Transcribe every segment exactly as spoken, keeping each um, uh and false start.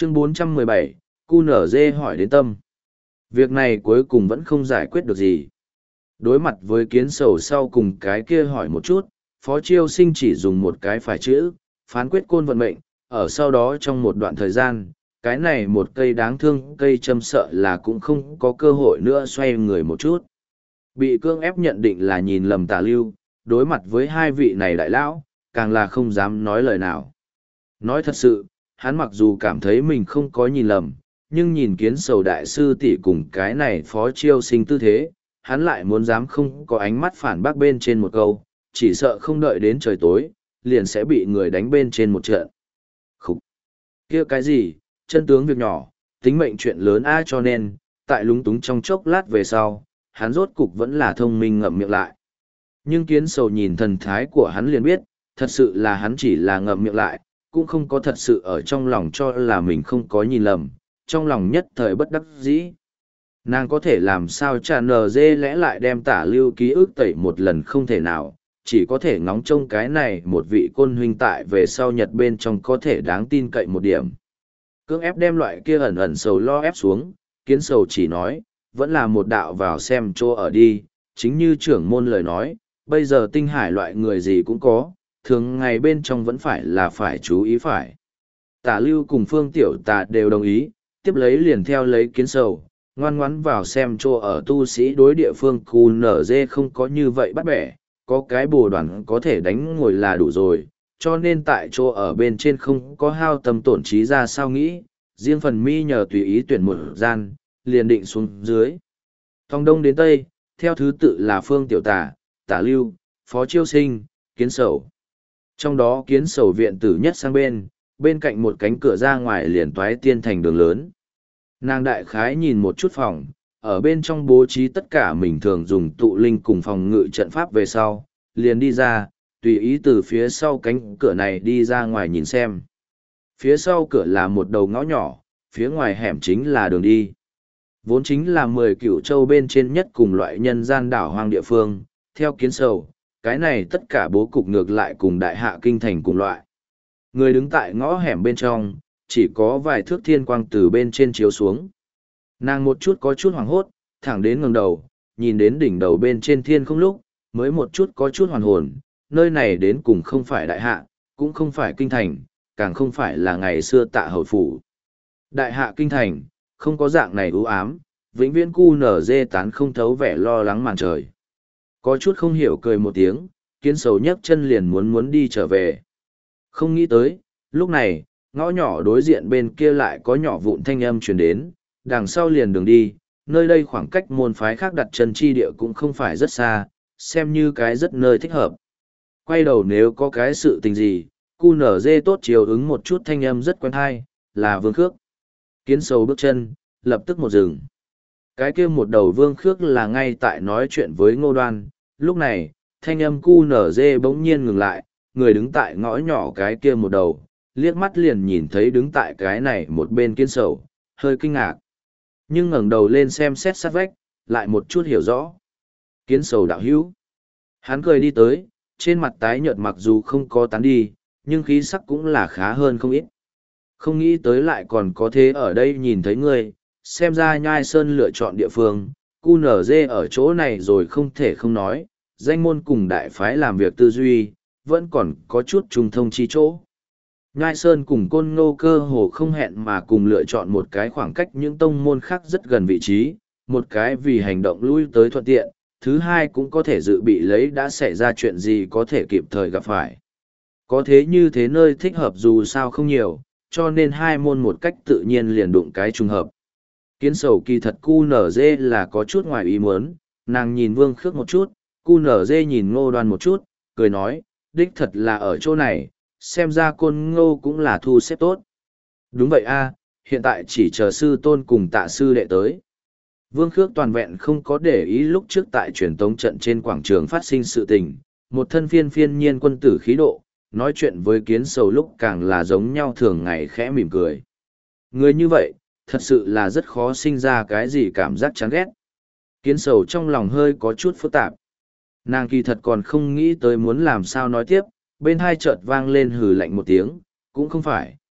Chương bốn trăm mười bảy, cu nở dê hỏi đến tâm. Việc này cuối cùng vẫn không giải quyết được gì. Đối mặt với kiến sầu sau cùng cái kia hỏi một chút, Phó Chiêu Sinh chỉ dùng một cái phải chữ, phán quyết côn vận mệnh, ở sau đó trong một đoạn thời gian, cái này một cây đáng thương cây châm sợ là cũng không có cơ hội nữa xoay người một chút. Bị cưỡng ép nhận định là nhìn lầm Tả Lưu, đối mặt với hai vị này đại lão, càng là không dám nói lời nào. Nói thật sự, hắn mặc dù cảm thấy mình không có nhìn lầm, nhưng nhìn kiến sầu đại sư tỷ cùng cái này Phó Chiêu Sinh tư thế, hắn lại muốn dám không có ánh mắt phản bác bên trên một câu, chỉ sợ không đợi đến trời tối, liền sẽ bị người đánh bên trên một trận. Khúc! Kia cái gì, chân tướng việc nhỏ, tính mệnh chuyện lớn a, cho nên, tại lúng túng trong chốc lát về sau, hắn rốt cục vẫn là thông minh ngậm miệng lại. Nhưng kiến sầu nhìn thần thái của hắn liền biết, thật sự là hắn chỉ là ngậm miệng lại, cũng không có thật sự ở trong lòng cho là mình không có nhìn lầm, trong lòng nhất thời bất đắc dĩ. Nàng có thể làm sao trà nờ dê lẽ lại đem Tả Lưu ký ức tẩy một lần không thể nào, chỉ có thể ngóng trông cái này một vị côn huynh tại về sau nhật bên trong có thể đáng tin cậy một điểm. Cưỡng ép đem loại kia ẩn ẩn sầu lo ép xuống, kiến sầu chỉ nói, vẫn là một đạo vào xem chỗ ở đi, chính như trưởng môn lời nói, bây giờ tinh hải loại người gì cũng có, thường ngày bên trong vẫn phải là phải chú ý phải. Tả Lưu cùng Phương Tiểu Tà đều đồng ý, tiếp lấy liền theo lấy kiến sầu, ngoan ngoãn vào xem chỗ ở tu sĩ đối địa phương cu nở dê không có như vậy bắt bẻ, có cái bồ đoàn có thể đánh ngồi là đủ rồi, cho nên tại chỗ ở bên trên không có hao tâm tổn trí ra sao nghĩ, riêng phần mi nhờ tùy ý tuyển một gian, liền định xuống dưới. Thong đông đến tây, theo thứ tự là Phương Tiểu Tà, Tả Lưu, Phó Chiêu Sinh, Kiến Sầu. Trong đó Kiến Sầu viện tử nhất sang bên, bên cạnh một cánh cửa ra ngoài liền toái tiên thành đường lớn. Nàng đại khái nhìn một chút phòng, ở bên trong bố trí tất cả mình thường dùng tụ linh cùng phòng ngự trận pháp về sau, liền đi ra, tùy ý từ phía sau cánh cửa này đi ra ngoài nhìn xem. Phía sau cửa là một đầu ngõ nhỏ, phía ngoài hẻm chính là đường đi. Vốn chính là mười cửu châu bên trên nhất cùng loại nhân gian đảo hoang địa phương, theo Kiến Sầu, cái này tất cả bố cục ngược lại cùng đại hạ kinh thành cùng loại. Người đứng tại ngõ hẻm bên trong, chỉ có vài thước thiên quang từ bên trên chiếu xuống. Nàng một chút có chút hoảng hốt, thẳng đến ngẩng đầu, nhìn đến đỉnh đầu bên trên thiên không lúc, mới một chút có chút hoàn hồn, nơi này đến cùng không phải đại hạ, cũng không phải kinh thành, càng không phải là ngày xưa Tạ Hầu phủ. Đại hạ kinh thành, không có dạng này u ám, vĩnh viễn cu nở dê tán không thấu vẻ lo lắng màn trời. Có chút không hiểu cười một tiếng, Kiến Sầu nhấc chân liền muốn muốn đi trở về. Không nghĩ tới, lúc này, ngõ nhỏ đối diện bên kia lại có nhỏ vụn thanh âm truyền đến, đằng sau liền đường đi, nơi đây khoảng cách môn phái khác đặt chân chi địa cũng không phải rất xa, xem như cái rất nơi thích hợp. Quay đầu nếu có cái sự tình gì, cu nở dê tốt chiều ứng một chút thanh âm rất quen hay, là Vương Khước. Kiến Sầu bước chân, lập tức một dừng. Cái kia một đầu Vương Khước là ngay tại nói chuyện với Ngô Đoan, lúc này, thanh âm cu nở dê bỗng nhiên ngừng lại, người đứng tại ngõ nhỏ cái kia một đầu, liếc mắt liền nhìn thấy đứng tại cái này một bên Kiến Sầu, hơi kinh ngạc. Nhưng ngẩng đầu lên xem xét sát vách, lại một chút hiểu rõ. Kiến Sầu đạo hữu. Hắn cười đi tới, trên mặt tái nhợt mặc dù không có tán đi, nhưng khí sắc cũng là khá hơn không ít. Không nghĩ tới lại còn có thế ở đây nhìn thấy ngươi, xem ra Nhai Sơn lựa chọn địa phương, cu nở dê ở chỗ này rồi không thể không nói, danh môn cùng đại phái làm việc tư duy, vẫn còn có chút trùng thông chi chỗ. Nhai Sơn cùng Côn Ngô cơ hồ không hẹn mà cùng lựa chọn một cái khoảng cách những tông môn khác rất gần vị trí, một cái vì hành động lui tới thuận tiện, thứ hai cũng có thể dự bị lấy đã xảy ra chuyện gì có thể kịp thời gặp phải. Có thế như thế nơi thích hợp dù sao không nhiều, cho nên hai môn một cách tự nhiên liền đụng cái trùng hợp. Kiến Sầu kỳ thật cu nở dê là có chút ngoài ý muốn, nàng nhìn Vương Khước một chút, cu nở dê nhìn Ngô Đoan một chút, cười nói, đích thật là ở chỗ này, xem ra Côn Ngô cũng là thu xếp tốt. Đúng vậy a, hiện tại chỉ chờ sư tôn cùng Tạ sư đệ tới. Vương Khước toàn vẹn không có để ý lúc trước tại truyền tống trận trên quảng trường phát sinh sự tình, một thân phiên phiên nhiên quân tử khí độ, nói chuyện với Kiến Sầu lúc càng là giống nhau thường ngày khẽ mỉm cười. Người như vậy, thật sự là rất khó sinh ra cái gì cảm giác chán ghét. Kiến Sầu trong lòng hơi có chút phức tạp. Nàng kỳ thật còn không nghĩ tới muốn làm sao nói tiếp, bên hai chợt vang lên hừ lạnh một tiếng, cũng không phải,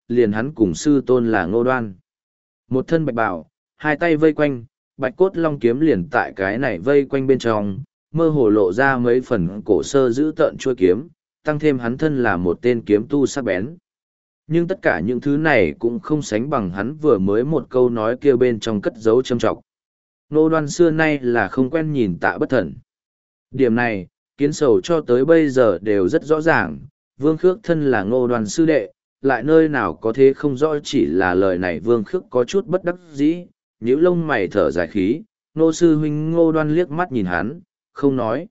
liền hắn cùng sư tôn là Ngô Đoan. Một thân bạch bào, hai tay vây quanh, bạch cốt long kiếm liền tại cái này vây quanh bên trong, mơ hồ lộ ra mấy phần cổ sơ giữ tợn chuôi kiếm, tăng thêm hắn thân là một tên kiếm tu sắc bén. Nhưng tất cả những thứ này cũng không sánh bằng hắn vừa mới một câu nói kia bên trong cất dấu châm trọng. Ngô Đoan xưa nay là không quen nhìn Tạ Bất Thần. Điểm này, Kiến Sầu cho tới bây giờ đều rất rõ ràng, Vương Khước thân là Ngô Đoan sư đệ, lại nơi nào có thế không rõ, chỉ là lời này Vương Khước có chút bất đắc dĩ, nhíu lông mày thở dài khí, Ngô sư huynh Ngô Đoan liếc mắt nhìn hắn, không nói.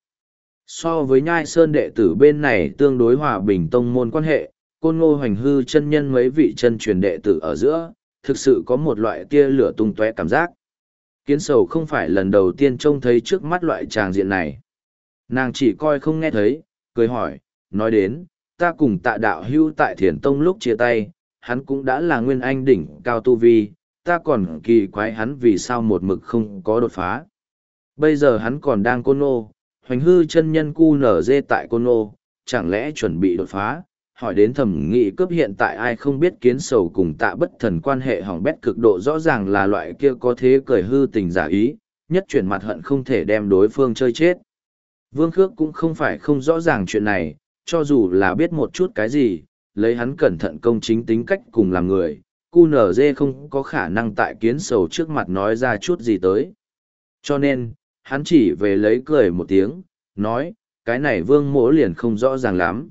So với Nhai Sơn đệ tử bên này tương đối hòa bình tông môn quan hệ, Côn Ngô Hoành Hư chân nhân mấy vị chân truyền đệ tử ở giữa, thực sự có một loại tia lửa tung tóe cảm giác. Kiến Sầu không phải lần đầu tiên trông thấy trước mắt loại tràng diện này. Nàng chỉ coi không nghe thấy, cười hỏi, nói đến, ta cùng Tạ đạo hưu tại Thiền Tông lúc chia tay, hắn cũng đã là nguyên anh đỉnh cao tu vi, ta còn kỳ quái hắn vì sao một mực không có đột phá. Bây giờ hắn còn đang Côn Ngô, Hoành Hư chân nhân cu nở dê tại Côn Ngô, chẳng lẽ chuẩn bị đột phá, hỏi đến thẩm nghị cướp hiện tại ai không biết Kiến Sầu cùng Tạ Bất Thần quan hệ hỏng bét cực độ rõ ràng là loại kia có thế cười hư tình giả ý, nhất chuyển mặt hận không thể đem đối phương chơi chết. Vương Khước cũng không phải không rõ ràng chuyện này, cho dù là biết một chút cái gì, lấy hắn cẩn thận công chính tính cách cùng làm người, cu nở dê không có khả năng tại Kiến Sầu trước mặt nói ra chút gì tới. Cho nên, hắn chỉ về lấy cười một tiếng, nói, cái này Vương mỗ liền không rõ ràng lắm.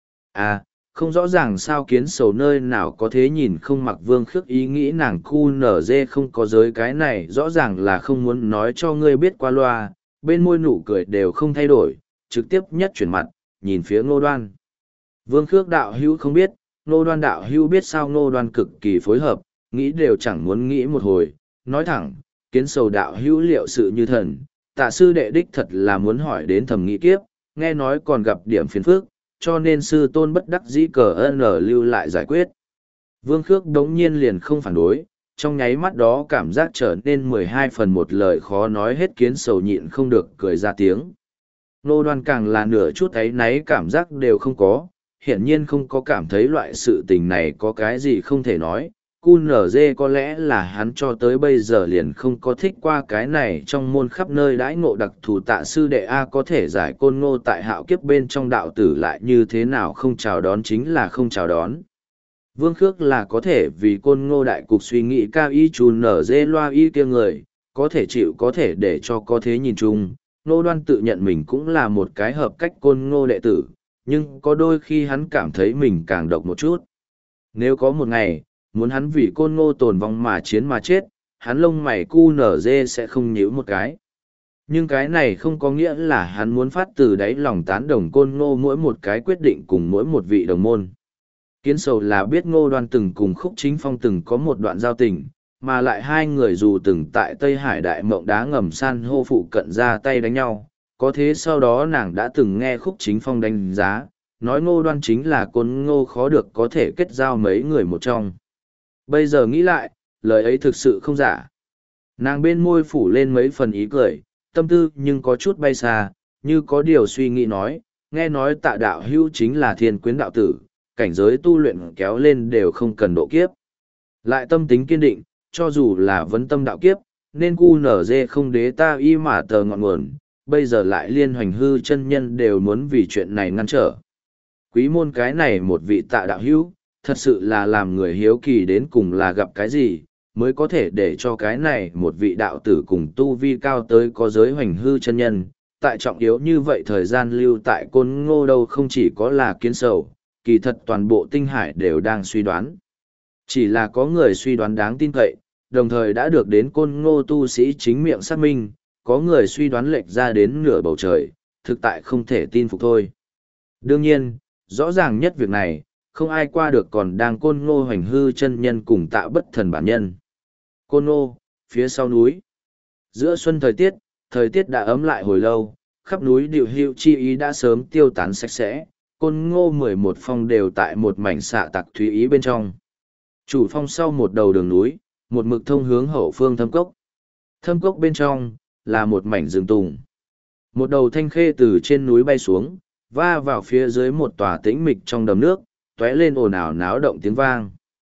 À, không rõ ràng sao Kiến Sầu nơi nào có thế nhìn không mặc Vương Khước ý nghĩ nàng cu nở dê không có giới cái này rõ ràng là không muốn nói cho ngươi biết qua loa, bên môi nụ cười đều không thay đổi, trực tiếp nhất chuyển mặt, nhìn phía Ngô Đoan. Vương Khước đạo hữu không biết, Ngô Đoan đạo hữu biết sao. Ngô Đoan cực kỳ phối hợp, nghĩ đều chẳng muốn nghĩ một hồi, nói thẳng, Kiến Sầu đạo hữu liệu sự như thần, Tạ sư đệ đích thật là muốn hỏi đến thẩm nghị kiếp, nghe nói còn gặp điểm phiền phức, cho nên sư tôn bất đắc dĩ cờ ân lưu lại giải quyết. Vương Khước đống nhiên liền không phản đối, trong nháy mắt đó cảm giác trở nên mười hai phần một lời khó nói hết. Kiến Sầu nhịn không được cười ra tiếng. Ngô Đoan càng là nửa chút ấy náy cảm giác đều không có, hiển nhiên không có cảm thấy loại sự tình này có cái gì không thể nói. cu nở dê có lẽ là hắn cho tới bây giờ liền không có thích qua cái này trong môn khắp nơi đãi ngộ đặc thù. Tạ sư đệ A có thể giải Côn Ngô tại hạo kiếp bên trong đạo tử lại như thế nào không chào đón chính là không chào đón. Vương Khước là có thể vì Côn Ngô đại cục suy nghĩ cao y chù nở dê loa y kia người, có thể chịu có thể để cho có thế nhìn chung. Ngô Đoan tự nhận mình cũng là một cái hợp cách Côn Ngô đệ tử, nhưng có đôi khi hắn cảm thấy mình càng độc một chút. Nếu có một ngày, muốn hắn vì Côn Ngô tồn vong mà chiến mà chết, hắn lông mày cu nở dê sẽ không nhíu một cái. Nhưng cái này không có nghĩa là hắn muốn phát từ đáy lòng tán đồng Côn Ngô mỗi một cái quyết định cùng mỗi một vị đồng môn. Kiến Sầu là biết Ngô Đoan từng cùng Khúc Chính Phong từng có một đoạn giao tình, mà lại hai người dù từng tại Tây Hải Đại Mộng Đá Ngầm san hô phụ cận ra tay đánh nhau, có thế sau đó nàng đã từng nghe Khúc Chính Phong đánh giá, nói Ngô Đoan chính là Côn Ngô khó được có thể kết giao mấy người một trong. Bây giờ nghĩ lại, lời ấy thực sự không giả. Nàng bên môi phủ lên mấy phần ý cười, tâm tư nhưng có chút bay xa, như có điều suy nghĩ nói, nghe nói Tạ đạo hữu chính là thiên quyến đạo tử, cảnh giới tu luyện kéo lên đều không cần độ kiếp. Lại tâm tính kiên định, cho dù là vấn tâm đạo kiếp, nên cu nở dê không đế ta y mà tờ ngọn nguồn, bây giờ lại liên Hoành Hư chân nhân đều muốn vì chuyện này ngăn trở. Quý môn cái này một vị Tạ đạo hữu, thật sự là làm người hiếu kỳ đến cùng là gặp cái gì, mới có thể để cho cái này một vị đạo tử cùng tu vi cao tới có giới Hoành Hư chân nhân, tại trọng yếu như vậy thời gian lưu tại Côn Ngô đâu không chỉ có là Kiến Sầu, kỳ thật toàn bộ tinh hải đều đang suy đoán. Chỉ là có người suy đoán đáng tin cậy, đồng thời đã được đến Côn Ngô tu sĩ chính miệng xác minh, có người suy đoán lệch ra đến nửa bầu trời, thực tại không thể tin phục thôi. Đương nhiên, rõ ràng nhất việc này, không ai qua được còn đang Côn Ngô Hoành Hư chân nhân cùng Tạ Bất Thần bản nhân. Côn Ngô, phía sau núi. Giữa xuân thời tiết, thời tiết đã ấm lại hồi lâu, khắp núi điều hưu chi ý đã sớm tiêu tán sạch sẽ, Côn Ngô mười một phong đều tại một mảnh xạ tặc thúy ý bên trong. Chủ phong sau một đầu đường núi, một mực thông hướng hậu phương thâm cốc. Thâm cốc bên trong, là một mảnh rừng tùng. Một đầu thanh khê từ trên núi bay xuống, va vào phía dưới một tòa tĩnh mịch trong đầm nước, tóe lên ồn ào náo động tiếng vang.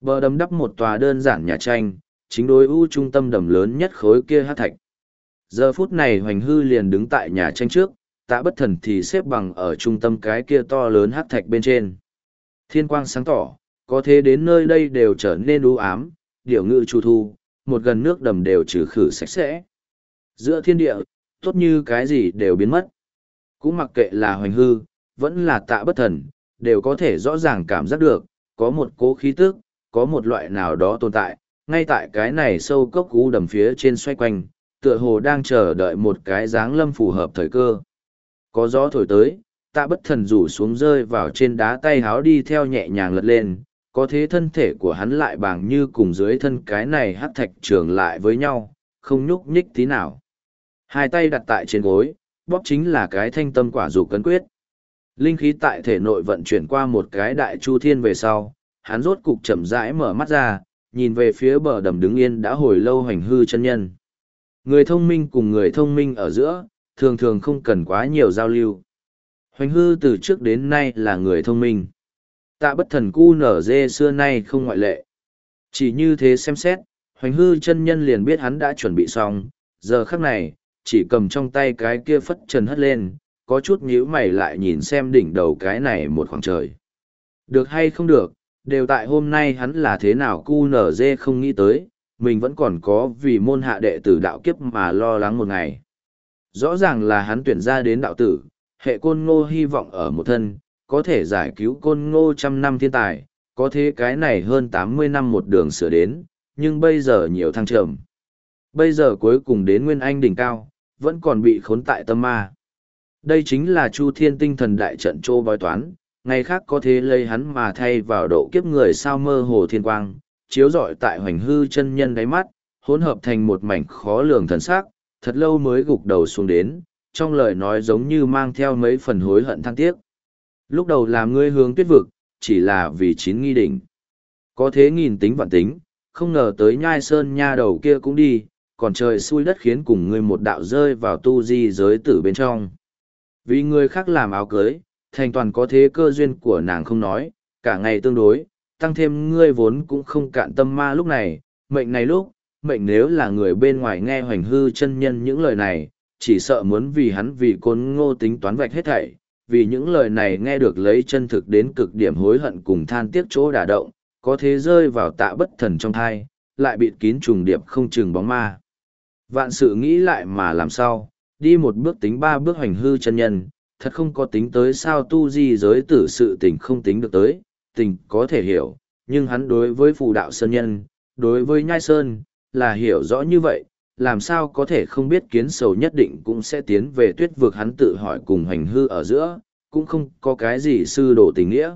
Bờ đầm đắp một tòa đơn giản nhà tranh, chính đối ưu trung tâm đầm lớn nhất khối kia hát thạch. Giờ phút này Hoành Hư liền đứng tại nhà tranh trước, Tạ Bất Thần thì xếp bằng ở trung tâm cái kia to lớn hát thạch bên trên. Thiên quang sáng tỏ, có thế đến nơi đây đều trở nên u ám, điệu ngự chu thu, một gần nước đầm đều trừ khử sạch sẽ. Giữa thiên địa, tốt như cái gì đều biến mất. Cũng mặc kệ là Hoành Hư, vẫn là Tạ Bất Thần, đều có thể rõ ràng cảm giác được, có một cố khí tức, có một loại nào đó tồn tại, ngay tại cái này sâu cốc u đầm phía trên xoay quanh, tựa hồ đang chờ đợi một cái dáng lâm phù hợp thời cơ. Có gió thổi tới, Tạ Bất Thần rủ xuống rơi vào trên đá, tay háo đi theo nhẹ nhàng lật lên, có thế thân thể của hắn lại bằng như cùng dưới thân cái này hắc thạch trường lại với nhau, không nhúc nhích tí nào. Hai tay đặt tại trên gối, bóp chính là cái thanh tâm quả dục cấn quyết. Linh khí tại thể nội vận chuyển qua một cái đại chu thiên về sau, hắn rốt cục chậm rãi mở mắt ra, nhìn về phía bờ đầm đứng yên đã hồi lâu Hoành Hư chân nhân. Người thông minh cùng người thông minh ở giữa, thường thường không cần quá nhiều giao lưu. Hoành Hư từ trước đến nay là người thông minh. Tạ Bất Thần cu nở dê xưa nay không ngoại lệ. Chỉ như thế xem xét, Hoành Hư chân nhân liền biết hắn đã chuẩn bị xong, giờ khắc này, chỉ cầm trong tay cái kia phất trần hất lên, có chút nhíu mày lại nhìn xem đỉnh đầu cái này một khoảng trời. Được hay không được, đều tại hôm nay hắn là thế nào cu nở dê không nghĩ tới, mình vẫn còn có vì môn hạ đệ tử đạo kiếp mà lo lắng một ngày. Rõ ràng là hắn tuyển ra đến đạo tử, hệ côn ngô hy vọng ở một thân, có thể giải cứu côn ngô trăm năm thiên tài, có thế cái này hơn tám mươi năm một đường sửa đến, nhưng bây giờ nhiều thăng trầm. Bây giờ cuối cùng đến Nguyên Anh đỉnh cao, vẫn còn bị khốn tại tâm ma. Đây chính là Chu Thiên tinh thần đại trận trô bói toán, ngày khác có thế lấy hắn mà thay vào độ kiếp người sao mơ hồ thiên quang, chiếu rọi tại Hoành Hư chân nhân đáy mắt, hỗn hợp thành một mảnh khó lường thần sắc, thật lâu mới gục đầu xuống đến, trong lời nói giống như mang theo mấy phần hối hận than tiếc. Lúc đầu làm ngươi hướng tuyết vực, chỉ là vì chín nghi đỉnh. Có thế nghìn tính vạn tính, không ngờ tới nhai sơn nha đầu kia cũng đi, còn trời xui đất khiến cùng ngươi một đạo rơi vào tu di giới tử bên trong. Vì người khác làm áo cưới, thành toàn có thế cơ duyên của nàng không nói, cả ngày tương đối, tăng thêm ngươi vốn cũng không cạn tâm ma lúc này, mệnh này lúc, mệnh nếu là người bên ngoài nghe Hoành Hư chân nhân những lời này, chỉ sợ muốn vì hắn vì côn ngô tính toán vạch hết thảy, vì những lời này nghe được lấy chân thực đến cực điểm hối hận cùng than tiếc chỗ đả động, có thế rơi vào Tạ Bất Thần trong thai, lại bịt kín trùng điệp không chừng bóng ma. Vạn sự nghĩ lại mà làm sao, đi một bước tính ba bước Hoành Hư chân nhân, thật không có tính tới sao tu di giới tử sự tình không tính được tới, tình có thể hiểu, nhưng hắn đối với phù đạo sơn nhân, đối với nhai sơn, là hiểu rõ như vậy, làm sao có thể không biết kiến sầu nhất định cũng sẽ tiến về tuyết vực. Hắn tự hỏi cùng Hoành Hư ở giữa, cũng không có cái gì sư đồ tình nghĩa.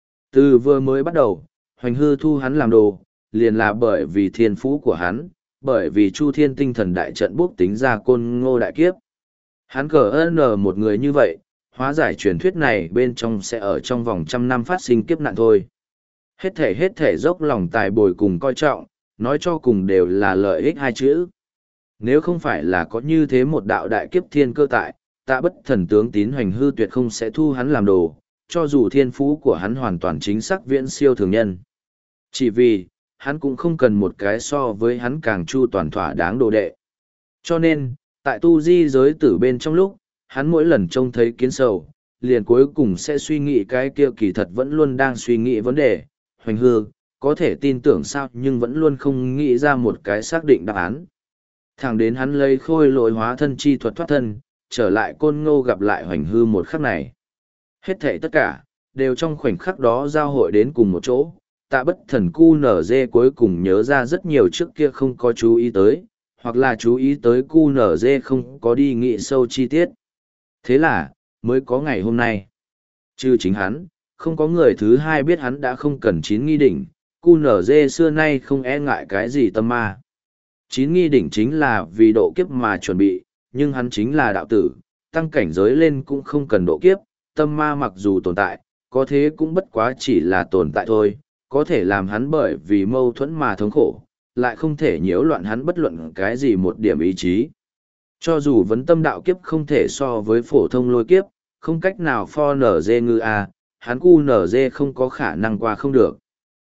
Từ vừa mới bắt đầu, Hoành Hư thu hắn làm đồ, liền là bởi vì thiên phú của hắn, bởi vì Chu Thiên tinh thần đại trận bốc tính ra côn ngô đại kiếp. Hắn cờ ơn một người như vậy, hóa giải truyền thuyết này bên trong sẽ ở trong vòng trăm năm phát sinh kiếp nạn thôi. Hết thể hết thể dốc lòng tài bồi cùng coi trọng, nói cho cùng đều là lợi ích hai chữ. Nếu không phải là có như thế một đạo đại kiếp thiên cơ tại, Tạ Bất Thần tướng tín Hoành Hư tuyệt không sẽ thu hắn làm đồ, cho dù thiên phú của hắn hoàn toàn chính xác viễn siêu thường nhân. Chỉ vì, hắn cũng không cần một cái so với hắn càng chu toàn thỏa đáng đồ đệ. Cho nên, tại tu di giới tử bên trong lúc, hắn mỗi lần trông thấy kiến sầu, liền cuối cùng sẽ suy nghĩ cái kia kỳ thật vẫn luôn đang suy nghĩ vấn đề. Hoành Hư, có thể tin tưởng sao nhưng vẫn luôn không nghĩ ra một cái xác định đáp án. Thẳng đến hắn lấy khôi lỗi hóa thân chi thuật thoát thân, trở lại côn ngô gặp lại Hoành Hư một khắc này. Hết thảy tất cả, đều trong khoảnh khắc đó giao hội đến cùng một chỗ. Tạ Bất Thần cu nở dê cuối cùng nhớ ra rất nhiều trước kia không có chú ý tới, hoặc là chú ý tới cu nở dê không có đi nghĩ sâu chi tiết. Thế là, mới có ngày hôm nay. Chứ chính hắn, không có người thứ hai biết hắn đã không cần chín nghi đỉnh, cu nở dê xưa nay không e ngại cái gì tâm ma. Chín nghi đỉnh chính là vì độ kiếp mà chuẩn bị, nhưng hắn chính là đạo tử, tăng cảnh giới lên cũng không cần độ kiếp, tâm ma mặc dù tồn tại, có thế cũng bất quá chỉ là tồn tại thôi, có thể làm hắn bởi vì mâu thuẫn mà thống khổ, lại không thể nhiễu loạn hắn bất luận cái gì một điểm ý chí. Cho dù vấn tâm đạo kiếp không thể so với phổ thông lôi kiếp, không cách nào pho nở dê ngư a, hắn cu nở dê không có khả năng qua không được.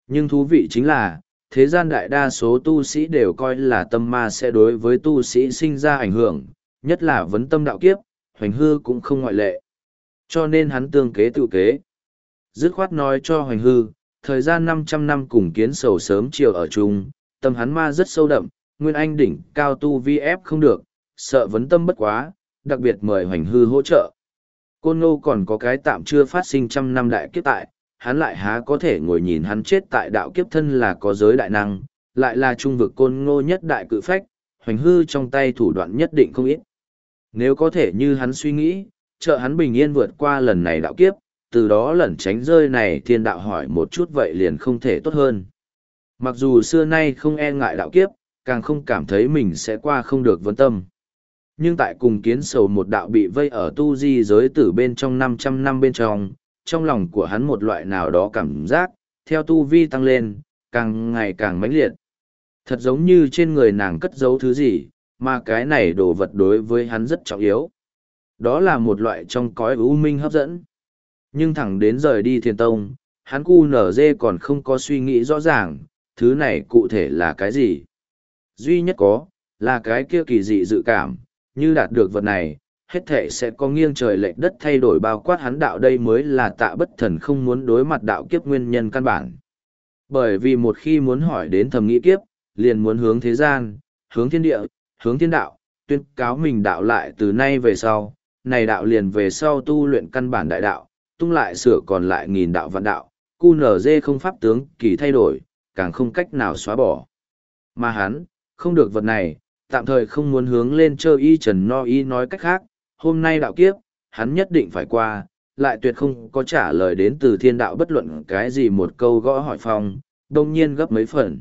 Nhưng thú vị chính là, thế gian đại đa số tu sĩ đều coi là tâm ma sẽ đối với tu sĩ sinh ra ảnh hưởng, nhất là vấn tâm đạo kiếp, Hoành Hư cũng không ngoại lệ. Cho nên hắn tương kế tự kế. Dứt khoát nói cho Hoành Hư, thời gian năm trăm năm cùng kiến sầu sớm chiều ở chung, tâm hắn ma rất sâu đậm, nguyên anh đỉnh cao tu vi ép không được, sợ vấn tâm bất quá, đặc biệt mời Hoành Hư hỗ trợ. Côn Ngô còn có cái tạm chưa phát sinh trăm năm đại kiếp tại, hắn lại há có thể ngồi nhìn hắn chết tại đạo kiếp thân là có giới đại năng, lại là trung vực Côn Ngô nhất đại cự phách, Hoành Hư trong tay thủ đoạn nhất định không ít. Nếu có thể như hắn suy nghĩ, trợ hắn bình yên vượt qua lần này đạo kiếp, từ đó lẩn tránh rơi này thiên đạo hỏi một chút vậy liền không thể tốt hơn. Mặc dù xưa nay không e ngại đạo kiếp, càng không cảm thấy mình sẽ qua không được vấn tâm. Nhưng tại cùng kiến sầu một đạo bị vây ở tu di giới tử bên trong năm trăm năm bên trong, trong lòng của hắn một loại nào đó cảm giác, theo tu vi tăng lên, càng ngày càng mãnh liệt. Thật giống như trên người nàng cất giấu thứ gì, mà cái này đồ vật đối với hắn rất trọng yếu. Đó là một loại trong cõi u minh hấp dẫn. Nhưng thẳng đến rời đi Thiên Tông, hắn cu nở dê còn không có suy nghĩ rõ ràng, thứ này cụ thể là cái gì. Duy nhất có, là cái kia kỳ dị dự cảm, như đạt được vật này, hết thể sẽ có nghiêng trời lệch đất thay đổi bao quát hắn đạo, đây mới là Tạ Bất Thần không muốn đối mặt đạo kiếp nguyên nhân căn bản. Bởi vì một khi muốn hỏi đến thầm nghĩ kiếp, liền muốn hướng thế gian, hướng thiên địa, hướng thiên đạo, tuyên cáo mình đạo lại từ nay về sau, này đạo liền về sau tu luyện căn bản đại đạo, tung lại sửa còn lại nghìn đạo vạn đạo, cu nở dê không pháp tướng kỳ thay đổi, càng không cách nào xóa bỏ. Mà hắn, không được vật này, tạm thời không muốn hướng lên chơi y trần no y, nói cách khác, hôm nay đạo kiếp, hắn nhất định phải qua, lại tuyệt không có trả lời đến từ thiên đạo bất luận cái gì một câu gõ hỏi phong, đông nhiên gấp mấy phần.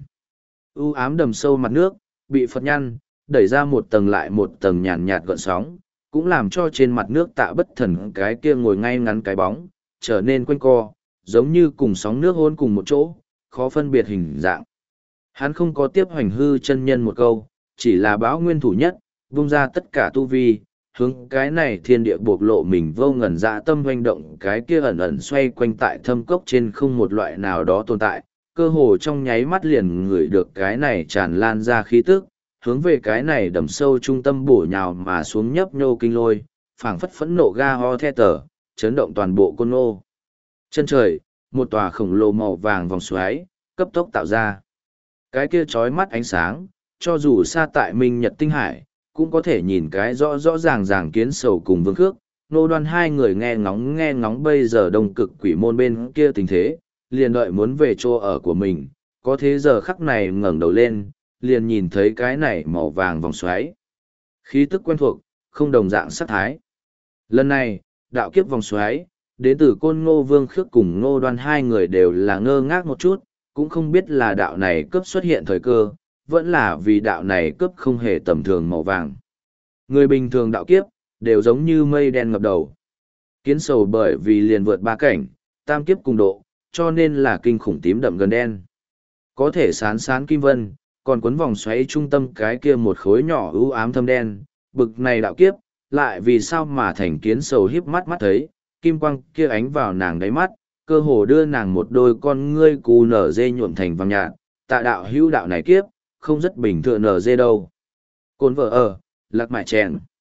U ám đầm sâu mặt nước, bị Phật nhăn, đẩy ra một tầng lại một tầng nhàn nhạt gợn sóng, cũng làm cho trên mặt nước Tạ Bất Thần cái kia ngồi ngay ngắn cái bóng, trở nên quanh co, giống như cùng sóng nước hôn cùng một chỗ, khó phân biệt hình dạng. Hắn không có tiếp Hoành Hư chân nhân một câu, chỉ là báo nguyên thủ nhất, vung ra tất cả tu vi, hướng cái này thiên địa buộc lộ mình vô ngần dạ tâm hoành động, cái kia ẩn ẩn xoay quanh tại thâm cốc trên không một loại nào đó tồn tại, cơ hồ trong nháy mắt liền ngửi được cái này tràn lan ra khí tức, hướng về cái này đầm sâu trung tâm bổ nhào mà xuống nhấp nhô kinh lôi, phảng phất phẫn nộ ga ho the tờ, chấn động toàn bộ Côn Ngô. Chân trời, một tòa khổng lồ màu vàng vòng xoáy, cấp tốc tạo ra. Cái kia chói mắt ánh sáng, cho dù xa tại Minh Nhật Tinh Hải, cũng có thể nhìn cái rõ rõ ràng ràng kiến sầu cùng Vương Khước. Nô Đoan hai người nghe ngóng nghe ngóng bây giờ đông cực quỷ môn bên kia tình thế, liền đợi muốn về chỗ ở của mình, có thế giờ khắc này ngẩng đầu lên, liền nhìn thấy cái này màu vàng vòng xoáy. Khí tức quen thuộc, không đồng dạng sắc thái. Lần này, đạo kiếp vòng xoáy, đến từ Côn Ngô Vương Khước cùng Ngô Đoan hai người đều là ngơ ngác một chút, cũng không biết là đạo này cướp xuất hiện thời cơ, vẫn là vì đạo này cướp không hề tầm thường màu vàng. Người bình thường đạo kiếp, đều giống như mây đen ngập đầu. Kiến sầu bởi vì liền vượt ba cảnh, tam kiếp cùng độ, cho nên là kinh khủng tím đậm gần đen. Có thể sán sán kim vân, còn cuốn vòng xoáy trung tâm cái kia một khối nhỏ ưu ám thâm đen, bực này đạo kiếp, lại vì sao mà thành kiến sầu híp mắt mắt thấy, kim quang kia ánh vào nàng đáy mắt, cơ hồ đưa nàng một đôi con ngươi cù nở dê nhuộm thành vàng nhạt, tạ đạo hữu đạo này kiếp, không rất bình thường nở dê đâu. Côn vợ ở, lạc mại chèn.